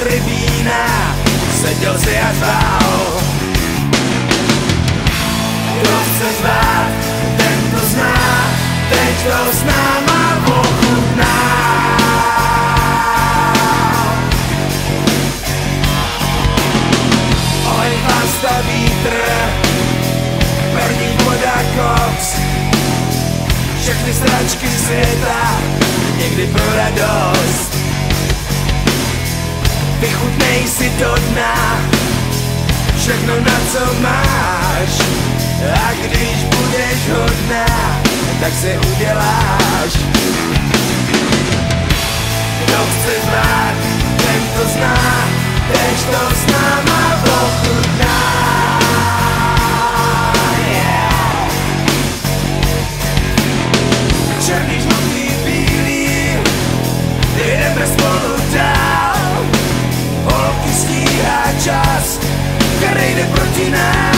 litry vína, seděl si a řval. Kdo chce zvát, ten to zná, teď to s náma pochutná. Olej, pasta, vítr, perník, voda, koks, všechny sračky světa, někdy pro radost. Vychutnej si do dna všechno, na co máš, a když budeš hodná, tak se uděláš. Kdo chce znát, ten to zná, teď to s náma pochutná. Yeah. Černý, žlutý, bílý, jdeme spolu dál. Holky stíhá čas, který jde proti nám.